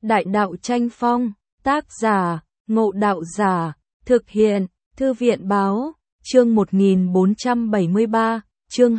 Đại đạo tranh phong, tác giả, Ngộ Đạo Giả, thực hiện, Thư viện báo, chương 1473, chương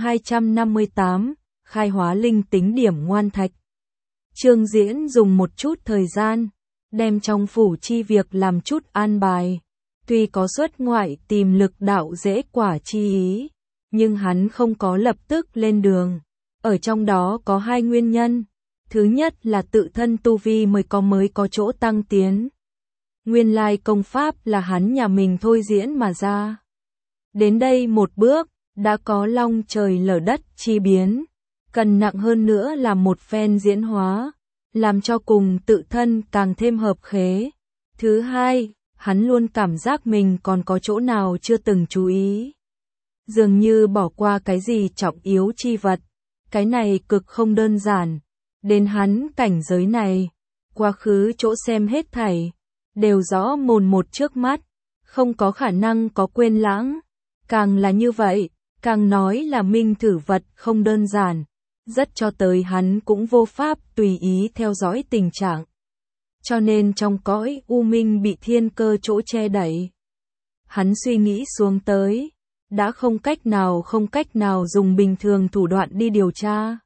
258, khai hóa linh tính điểm ngoan thạch. Trương Diễn dùng một chút thời gian, đem trong phủ chi việc làm chút an bài. Tuy có xuất ngoại tìm lực đạo dễ quả chi ý, nhưng hắn không có lập tức lên đường. Ở trong đó có hai nguyên nhân. Thứ nhất là tự thân tu vi mới có chỗ tăng tiến. Nguyên lai công pháp là hắn nhà mình thôi diễn mà ra. Đến đây một bước, đã có long trời lở đất chi biến. Cần nặng hơn nữa là một phen diễn hóa, làm cho cùng tự thân càng thêm hợp khế. Thứ hai, hắn luôn cảm giác mình còn có chỗ nào chưa từng chú ý. Dường như bỏ qua cái gì trọng yếu chi vật. Cái này cực không đơn giản. Đến hắn cảnh giới này, quá khứ chỗ xem hết thảy, đều rõ mồn một trước mắt, không có khả năng có quên lãng. Càng là như vậy, càng nói là minh thử vật không đơn giản, rất cho tới hắn cũng vô pháp tùy ý theo dõi tình trạng. Cho nên trong cõi u minh bị thiên cơ chỗ che đẩy. Hắn suy nghĩ xuống tới, đã không cách nào dùng bình thường thủ đoạn đi điều tra.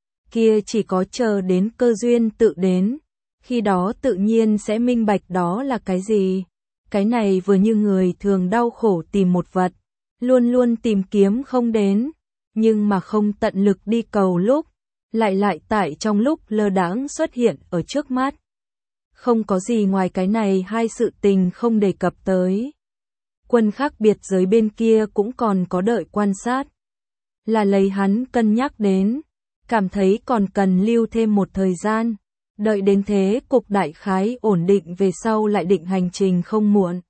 Kia chỉ có chờ đến cơ duyên tự đến, khi đó tự nhiên sẽ minh bạch đó là cái gì. Cái này vừa như người thường đau khổ tìm một vật, luôn luôn tìm kiếm không đến, nhưng mà không tận lực đi cầu lúc, lại tại trong lúc lơ đãng xuất hiện ở trước mắt. Không có gì ngoài cái này hai sự tình không đề cập tới. Quân khác biệt giới bên kia cũng còn có đợi quan sát. Là lấy hắn cân nhắc đến, cảm thấy còn cần lưu thêm một thời gian, đợi đến thế cục đại khái ổn định về sau lại định hành trình không muộn.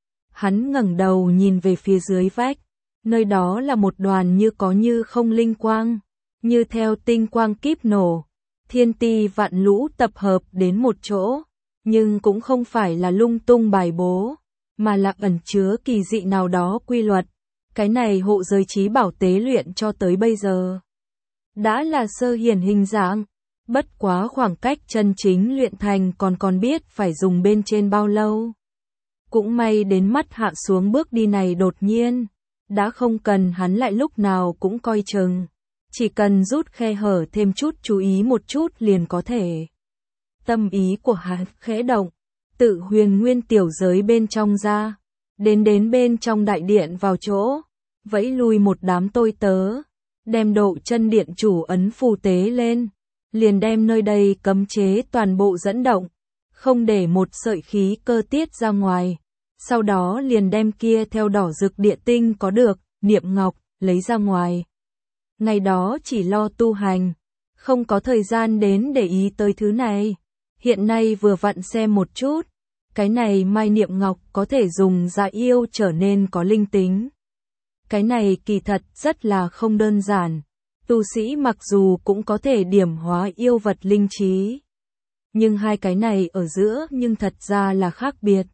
Hắn ngẩng đầu nhìn về phía dưới vách, nơi đó là một đoàn như có như không linh quang, như theo tinh quang kíp nổ, thiên ti vạn lũ tập hợp đến một chỗ, nhưng cũng không phải là lung tung bài bố, mà là ẩn chứa kỳ dị nào đó quy luật. Cái này hộ giới trí bảo tế luyện cho tới bây giờ đã là sơ hiển hình dạng, bất quá khoảng cách chân chính luyện thành còn biết phải dùng bên trên bao lâu. Cũng may đến mắt hạ xuống bước đi này đột nhiên, đã không cần hắn lại lúc nào cũng coi chừng, chỉ cần rút khe hở thêm chút chú ý một chút liền có thể. Tâm ý của hắn khẽ động, tự huyền nguyên tiểu giới bên trong ra, đến bên trong đại điện vào chỗ, vẫy lui một đám tôi tớ, đem độ chân điện chủ ấn phù tế lên, liền đem nơi đây cấm chế toàn bộ dẫn động, không để một sợi khí cơ tiết ra ngoài. Sau đó liền đem kia theo đỏ rực địa tinh có được, niệm ngọc, lấy ra ngoài. Ngày đó chỉ lo tu hành, không có thời gian đến để ý tới thứ này. Hiện nay vừa vặn xem một chút, cái này mai niệm ngọc có thể dùng dạ yêu trở nên có linh tính. Cái này kỳ thật rất là không đơn giản. Tu sĩ mặc dù cũng có thể điểm hóa yêu vật linh trí, nhưng hai cái này ở giữa nhưng thật ra là khác biệt.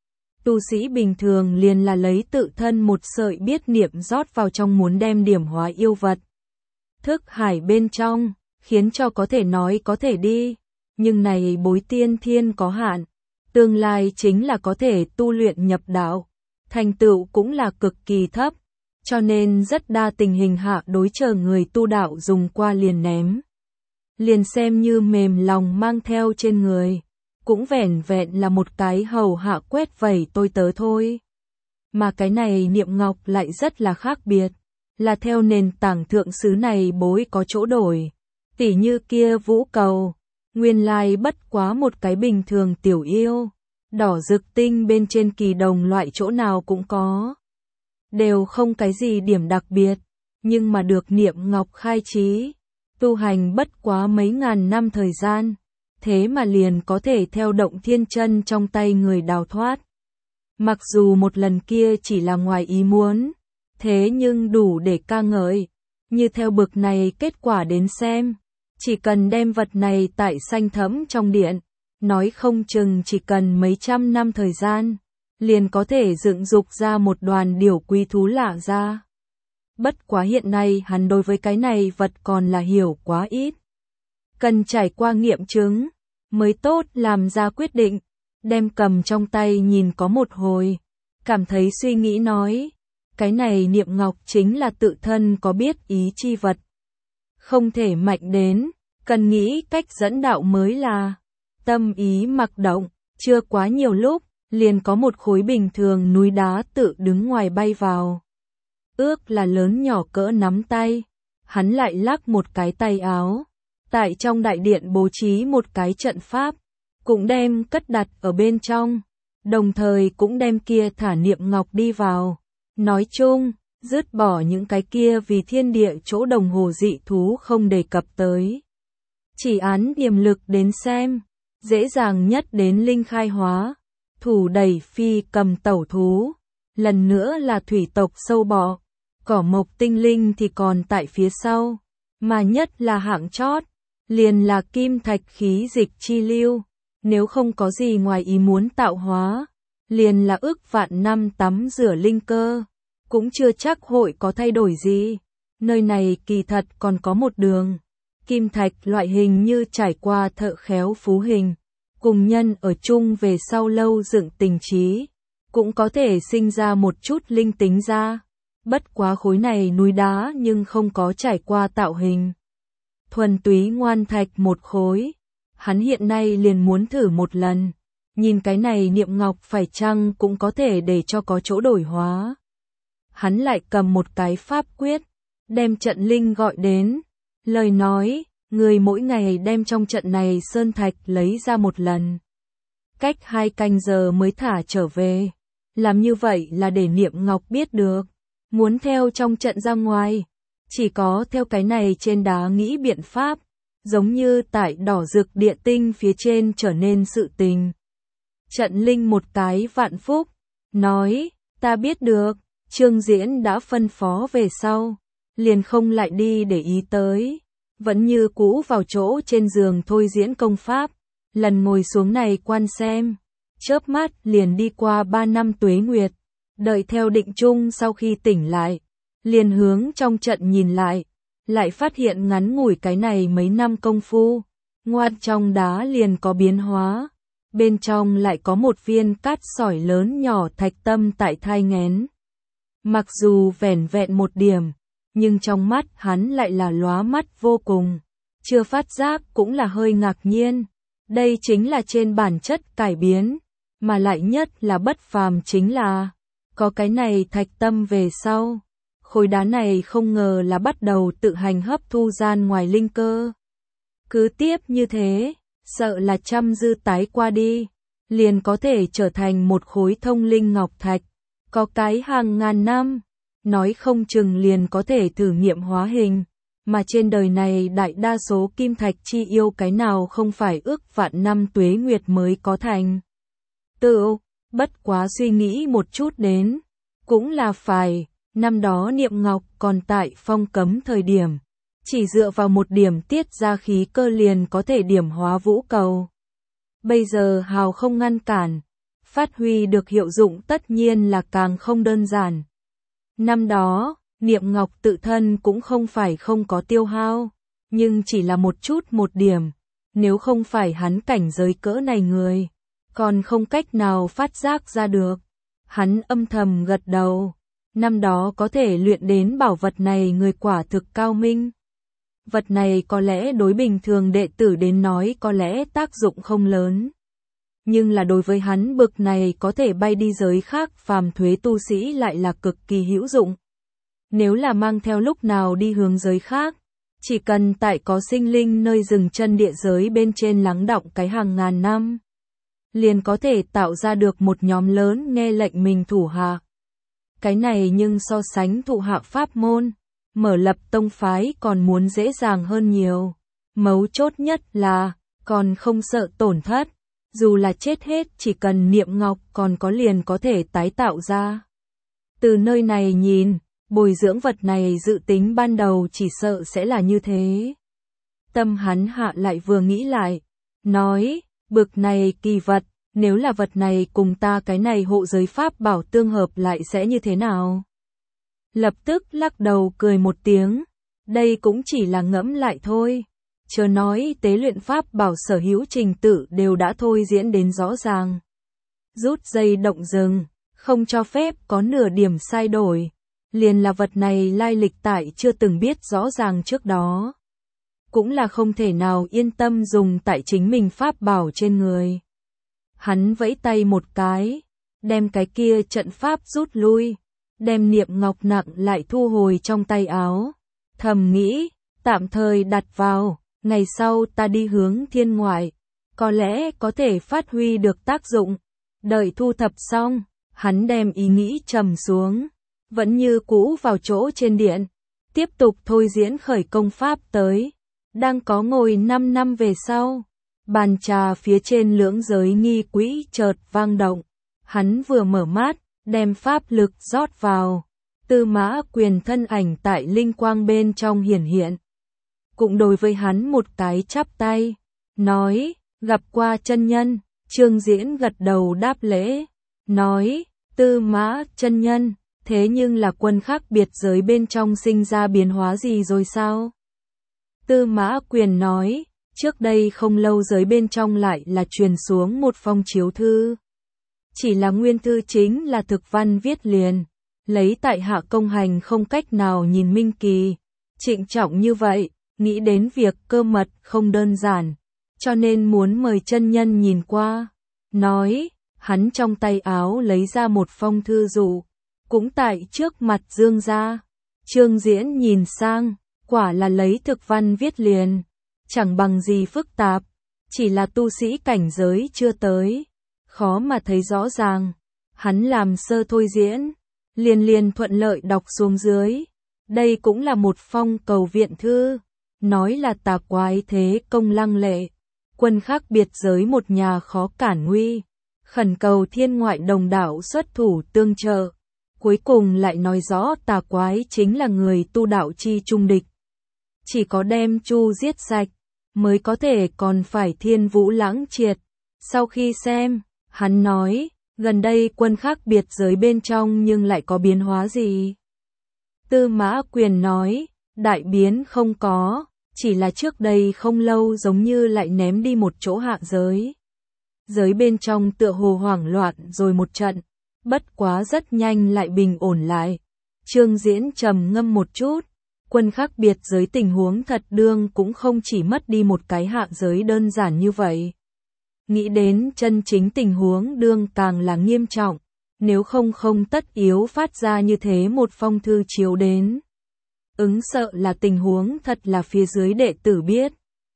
Tu sĩ bình thường liền là lấy tự thân một sợi biết niệm rót vào trong muốn đem điểm hóa yêu vật. Thức hải bên trong, khiến cho có thể nói có thể đi, nhưng này bối tiên thiên có hạn, tương lai chính là có thể tu luyện nhập đạo, thành tựu cũng là cực kỳ thấp, cho nên rất đa tình hình hạ đối chờ người tu đạo dùng qua liền ném. Liền xem như mềm lòng mang theo trên người, cũng vẻn vẹn là một cái hầu hạ quét vẩy tôi tớ thôi. Mà cái này niệm ngọc lại rất là khác biệt, là theo nền tảng thượng xứ này bối có chỗ đổi. Tỉ như kia vũ cầu, nguyên lai bất quá một cái bình thường tiểu yêu, đỏ rực tinh bên trên kỳ đồng loại chỗ nào cũng có. Đều không cái gì điểm đặc biệt, nhưng mà được niệm ngọc khai trí, tu hành bất quá mấy ngàn năm thời gian, thế mà liền có thể theo động thiên chân trong tay người đào thoát. Mặc dù một lần kia chỉ là ngoài ý muốn, thế nhưng đủ để ca ngợi, như theo bực này kết quả đến xem, chỉ cần đem vật này tại xanh thẫm trong điện, nói không chừng chỉ cần mấy trăm năm thời gian, liền có thể dựng dục ra một đoàn điểu quý thú lạ ra. Bất quá hiện nay hắn đối với cái này vật còn là hiểu quá ít. Cần trải qua nghiệm chứng, mới tốt làm ra quyết định, đem cầm trong tay nhìn có một hồi, cảm thấy suy nghĩ nói, cái này niệm ngọc chính là tự thân có biết ý chi vật. Không thể mạnh đến, cần nghĩ cách dẫn đạo mới là. Tâm ý mặc động, chưa quá nhiều lúc, liền có một khối bình thường núi đá tự đứng ngoài bay vào. Ước là lớn nhỏ cỡ nắm tay, hắn lại lắc một cái tay áo. Tại trong đại điện bố trí một cái trận pháp, cũng đem cất đặt ở bên trong, đồng thời cũng đem kia thả niệm ngọc đi vào. Nói chung, dứt bỏ những cái kia vì thiên địa chỗ đồng hồ dị thú không đề cập tới. Chỉ án điểm lực đến xem, dễ dàng nhất đến linh khai hóa, thủ đẩy phi cầm tẩu thú, lần nữa là thủy tộc sâu bọ, cỏ mộc tinh linh thì còn tại phía sau, mà nhất là hạng chót, liền là kim thạch khí dịch chi lưu, nếu không có gì ngoài ý muốn tạo hóa, liền là ước vạn năm tắm rửa linh cơ, cũng chưa chắc hội có thay đổi gì. Nơi này kỳ thật còn có một đường, kim thạch loại hình như trải qua thợ khéo phú hình, cùng nhân ở chung về sau lâu dựng tình trí, cũng có thể sinh ra một chút linh tính ra. Bất quá khối này núi đá nhưng không có trải qua tạo hình. Thuần túy ngoan thạch một khối, hắn hiện nay liền muốn thử một lần, nhìn cái này niệm ngọc phải chăng cũng có thể để cho có chỗ đổi hóa. Hắn lại cầm một cái pháp quyết, đem trận linh gọi đến, lời nói, người mỗi ngày đem trong trận này sơn thạch lấy ra một lần. Cách 2 canh giờ mới thả trở về, làm như vậy là để niệm ngọc biết được, muốn theo trong trận ra ngoài, chỉ có theo cái này trên đá nghĩ biện pháp, giống như tại đỏ rực địa tinh phía trên trở nên sự tình. Trận linh một cái vạn phúc, nói, ta biết được, Trương Diễn đã phân phó về sau, liền không lại đi để ý tới, vẫn như cũ vào chỗ trên giường thôi diễn công pháp, lần ngồi xuống này quan xem, chớp mắt liền đi qua 3 năm tuế nguyệt, đợi theo định chung sau khi tỉnh lại, liền hướng trong trận nhìn lại phát hiện ngắn ngủi cái này mấy năm công phu, ngoan trong đá liền có biến hóa, bên trong lại có một viên cát sỏi lớn nhỏ thạch tâm tại thai nghén. Mặc dù vẻn vẹn một điểm, nhưng trong mắt hắn lại là lóa mắt vô cùng, chưa phát giác cũng là hơi ngạc nhiên, đây chính là trên bản chất cải biến, mà lại nhất là bất phàm chính là, có cái này thạch tâm về sau, khối đá này không ngờ là bắt đầu tự hành hấp thu gian ngoài linh cơ. Cứ tiếp như thế, sợ là trăm dư tái qua đi, liền có thể trở thành một khối thông linh ngọc thạch, có cái hàng ngàn năm, nói không chừng liền có thể thử nghiệm hóa hình, mà trên đời này đại đa số kim thạch chi yêu cái nào không phải ước vạn năm tuế nguyệt mới có thành. Tự, bất quá suy nghĩ một chút đến, cũng là phải, năm đó niệm ngọc còn tại phong cấm thời điểm, chỉ dựa vào một điểm tiết ra khí cơ liền có thể điểm hóa vũ cầu. Bây giờ hào không ngăn cản, phát huy được hiệu dụng tất nhiên là càng không đơn giản. Năm đó, niệm ngọc tự thân cũng không phải không có tiêu hao, nhưng chỉ là một chút một điểm, nếu không phải hắn cảnh giới cỡ này người, còn không cách nào phát giác ra được. Hắn âm thầm gật đầu, năm đó có thể luyện đến bảo vật này người quả thực cao minh. Vật này có lẽ đối bình thường đệ tử đến nói có lẽ tác dụng không lớn. Nhưng là đối với hắn bực này có thể bay đi giới khác phàm thuế tu sĩ lại là cực kỳ hữu dụng. Nếu là mang theo lúc nào đi hướng giới khác, chỉ cần tại có sinh linh nơi dừng chân địa giới bên trên lắng đọng cái hàng ngàn năm, liền có thể tạo ra được một nhóm lớn nghe lệnh mình thủ hạ. Cái này nhưng so sánh thụ hạ pháp môn, mở lập tông phái còn muốn dễ dàng hơn nhiều. Mấu chốt nhất là, còn không sợ tổn thất, dù là chết hết chỉ cần niệm ngọc còn có liền có thể tái tạo ra. Từ nơi này nhìn, bồi dưỡng vật này dự tính ban đầu chỉ sợ sẽ là như thế. Tâm hắn hạ lại vừa nghĩ lại, nói, bực này kỳ vật, nếu là vật này cùng ta cái này hộ giới pháp bảo tương hợp lại sẽ như thế nào? Lập tức lắc đầu cười một tiếng, đây cũng chỉ là ngẫm lại thôi, chớ nói tế luyện pháp bảo sở hữu trình tự đều đã thôi diễn đến rõ ràng. Rút dây động rừng, không cho phép có nửa điểm sai đổi. Liền là vật này lai lịch tại chưa từng biết rõ ràng trước đó. Cũng là không thể nào yên tâm dùng tại chính mình pháp bảo trên người. Hắn vẫy tay một cái, đem cái kia trận pháp rút lui, đem niệm ngọc nặng lại thu hồi trong tay áo. Thầm nghĩ, tạm thời đặt vào, ngày sau ta đi hướng thiên ngoại, có lẽ có thể phát huy được tác dụng. Đợi thu thập xong, hắn đem ý nghĩ trầm xuống, vẫn như cũ vào chỗ trên điện, tiếp tục thôi diễn khởi công pháp tới. Đang có ngồi 5 năm về sau, bàn trà phía trên lưỡng giới nghi quỹ chợt vang động, hắn vừa mở mắt, đem pháp lực rót vào, Tư Mã Quyền thân ảnh tại linh quang bên trong hiển hiện. Cũng đối với hắn một cái chắp tay, nói, gặp qua chân nhân. Trương Diễn gật đầu đáp lễ, nói, Tư Mã chân nhân, thế nhưng là quân khác biệt giới bên trong sinh ra biến hóa gì rồi sao? Tư Mã Quyền nói, trước đây không lâu giới bên trong lại là truyền xuống một phong chiếu thư. Chỉ là nguyên thư chính là thực văn viết liền, lấy tại hạ công hành không cách nào nhìn minh kỳ. Trịnh trọng như vậy, nghĩ đến việc cơ mật không đơn giản, cho nên muốn mời chân nhân nhìn qua. Nói, hắn trong tay áo lấy ra một phong thư dụ, cũng tại trước mặt Dương ra. Trương Diễn nhìn sang, quả là lấy thực văn viết liền, chẳng bằng gì phức tạp, chỉ là tu sĩ cảnh giới chưa tới, khó mà thấy rõ ràng. Hắn làm sơ thôi diễn, liền thuận lợi đọc xuống dưới. Đây cũng là một phong cầu viện thư, nói là tà quái thế công lăng lệ, quân khác biệt giới một nhà khó cản nguy, khẩn cầu thiên ngoại đồng đạo xuất thủ tương trợ. Cuối cùng lại nói rõ tà quái chính là người tu đạo chi trung địch. Chỉ có đem Chu giết sạch, mới có thể còn phải thiên vũ lãng triệt. Sau khi xem, hắn nói, gần đây quân khác biệt giới bên trong nhưng lại có biến hóa gì? Tư Mã Quyền nói, đại biến không có, chỉ là trước đây không lâu giống như lại ném đi một chỗ hạ giới. Giới bên trong tựa hồ hoảng loạn rồi một trận, bất quá rất nhanh lại bình ổn lại. Trương Diễn trầm ngâm một chút, quân khác biệt giới tình huống thật đương cũng không chỉ mất đi một cái hạ giới đơn giản như vậy. Nghĩ đến chân chính tình huống đương càng là nghiêm trọng, nếu không tất yếu phát ra như thế một phong thư chiếu đến. Ứng sợ là tình huống thật là phía dưới đệ tử biết.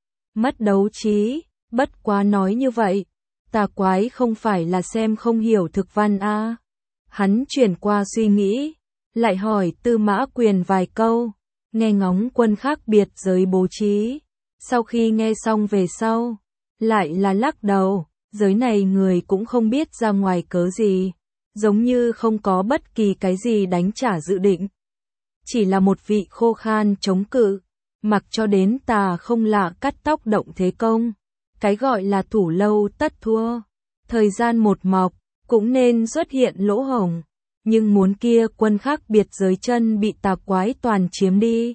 Mất đấu trí, bất quá nói như vậy, tà quái không phải là xem không hiểu thực văn a. Hắn chuyển qua suy nghĩ, lại hỏi Tư Mã Quyền vài câu, nghe ngóng quân khác biệt giới bố trí. Sau khi nghe xong về sau, lại là lắc đầu, giới này người cũng không biết ra ngoài cớ gì, giống như không có bất kỳ cái gì đánh trả dự định. Chỉ là một vị khô khan chống cự, mặc cho đến tà không lạ cắt tóc động thế công. Cái gọi là thủ lâu tất thua, thời gian một mọc, cũng nên xuất hiện lỗ hổng, nhưng muốn kia quân khác biệt giới chân bị tà quái toàn chiếm đi.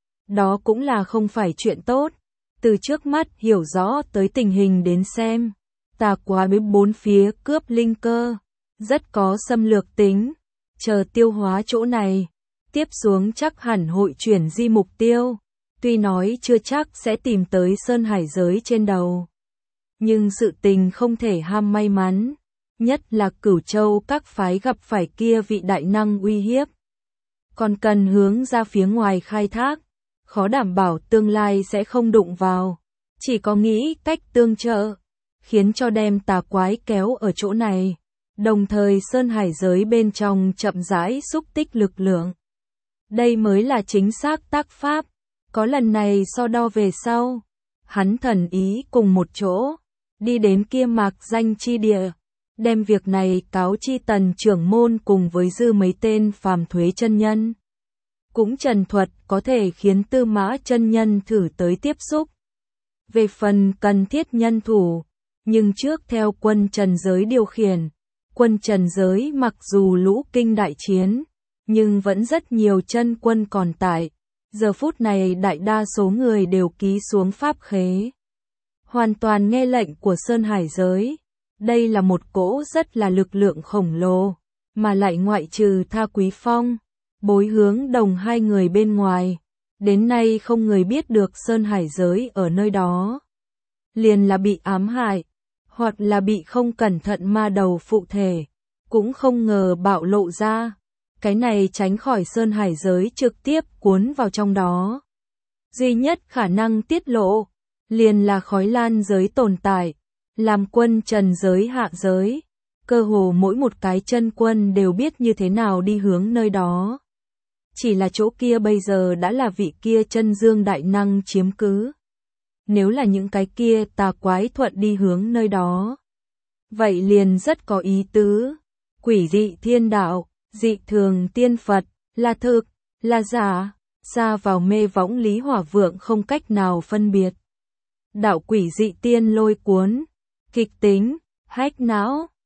Đó cũng là không phải chuyện tốt, từ trước mắt hiểu rõ tới tình hình đến xem, tà quái với bốn phía cướp linh cơ, rất có xâm lược tính, chờ tiêu hóa chỗ này, tiếp xuống chắc hẳn hội chuyển di mục tiêu, tuy nói chưa chắc sẽ tìm tới sơn hải giới trên đầu. Nhưng sự tình không thể ham may mắn, nhất là Cửu Châu các phái gặp phải kia vị đại năng uy hiếp. Còn cần hướng ra phía ngoài khai thác, khó đảm bảo tương lai sẽ không đụng vào, chỉ có nghĩ cách tương trợ, khiến cho đem tà quái kéo ở chỗ này, đồng thời sơn hải giới bên trong chậm rãi xúc tích lực lượng. Đây mới là chính xác tác pháp, có lần này so đo về sau, hắn thần ý cùng một chỗ, đi đến kia mạc danh chi địa, đem việc này cáo chi Tần trưởng môn cùng với dư mấy tên phàm thuế chân nhân. Cũng trần thuật có thể khiến Tư Mã chân nhân thử tới tiếp xúc. Về phần cần thiết nhân thủ, nhưng trước theo quân Trần giới điều khiển, quân Trần giới mặc dù lũ kinh đại chiến, nhưng vẫn rất nhiều chân quân còn tại, Giờ phút này đại đa số người đều ký xuống pháp khế. Hoàn toàn nghe lệnh của Sơn Hải giới. Đây là một cỗ rất là lực lượng khổng lồ, mà lại ngoại trừ Tha Quý Phong, Bối Hướng Đồng hai người bên ngoài. Đến nay không người biết được Sơn Hải giới ở nơi đó. Liền là bị ám hại, hoặc là bị không cẩn thận ma đầu phụ thể, cũng không ngờ bạo lộ ra. Cái này tránh khỏi Sơn Hải giới trực tiếp cuốn vào trong đó. Duy nhất khả năng tiết lộ, liền là khói lan giới tồn tại, làm quân trần giới hạ giới. Cơ hồ mỗi một cái chân quân đều biết như thế nào đi hướng nơi đó. Chỉ là chỗ kia bây giờ đã là vị kia chân dương đại năng chiếm cứ. Nếu là những cái kia tà quái thuận đi hướng nơi đó, vậy liền rất có ý tứ. Quỷ dị thiên đạo, dị thường tiên Phật, là thực, là giả, xa vào mê võng Lý Hỏa Vượng không cách nào phân biệt. Đạo quỷ dị tiên lôi cuốn, kịch tính, hách não.